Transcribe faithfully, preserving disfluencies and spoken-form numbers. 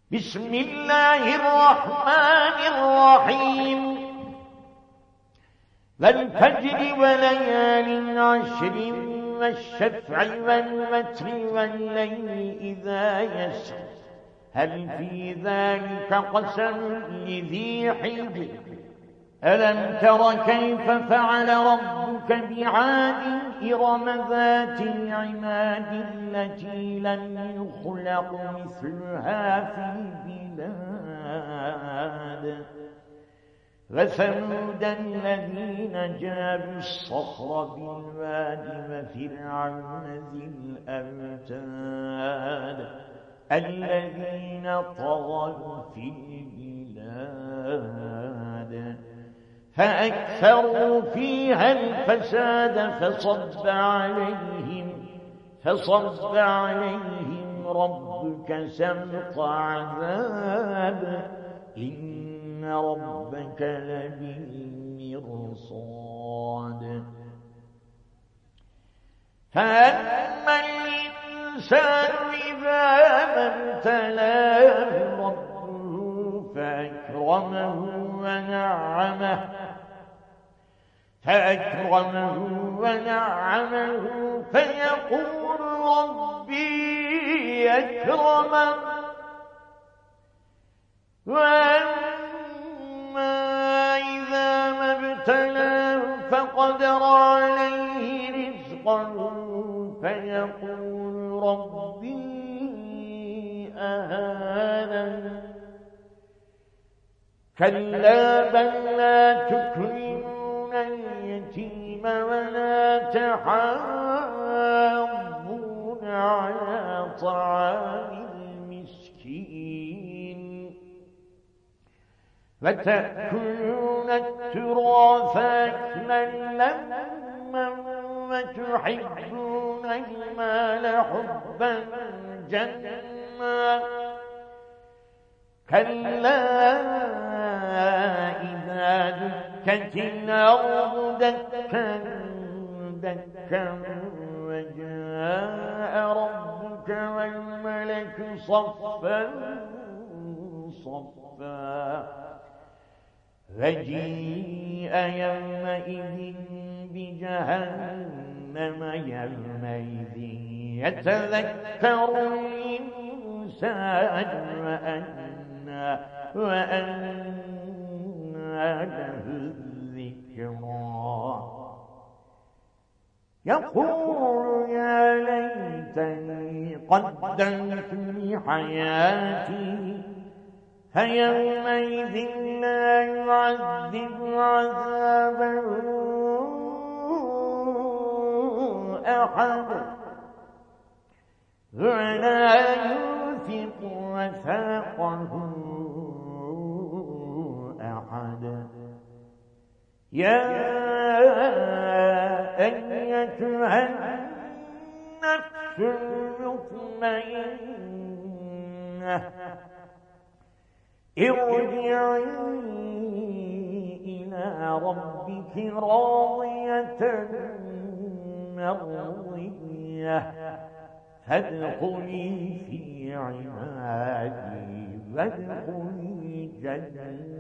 بسم الله الرحمن الرحيم والفجر وليال عشر والشفع والوتر والليل إذا يسر هل في ذلك قسم لذي حجر ألم تر كيف فعل ربك بعاد إرم ذات العماد التي لم يخلق مثلها في البلاد وثمود الذين جابوا الصخر بالواد وفرعون ذي الأوتاد الذين طغوا في البلاد فأكثروا فيها الفساد فصب عليهم فصب عليهم ربك سوط عذاب إن ربك لبالمرصاد فأما الإنسان إذا ما ابتلاه ربه فأكرمه ونعمه فأكرمه ونعمه فيقول ربي أكرمن وأما إذا ما ابتلاه فقدر عليه رزقه فيقول ربي أهانن كلا بل لا تكرمون اليتيم ولا تحاضون على طعام المسكين وتأكلون التراث أكلا لما وتحبون المال حبا جما كلا إذا دكت الأرض دكا دكا وجاء ربك والملك صفا صفا وجيء يومئذ بجهنم يومئذ يتذكر الإنسان وأنى وأنى له الذكرى يقول يا ليتني قدمت لحياتي فيومئذ لا يعذب عذابه أحد ولا يوثق وثاقه أحد يا أيتها النفس المطمئنة ارجعي إلى ربك راضية مرضية فادخلي في عبادي وادخلي جنتي.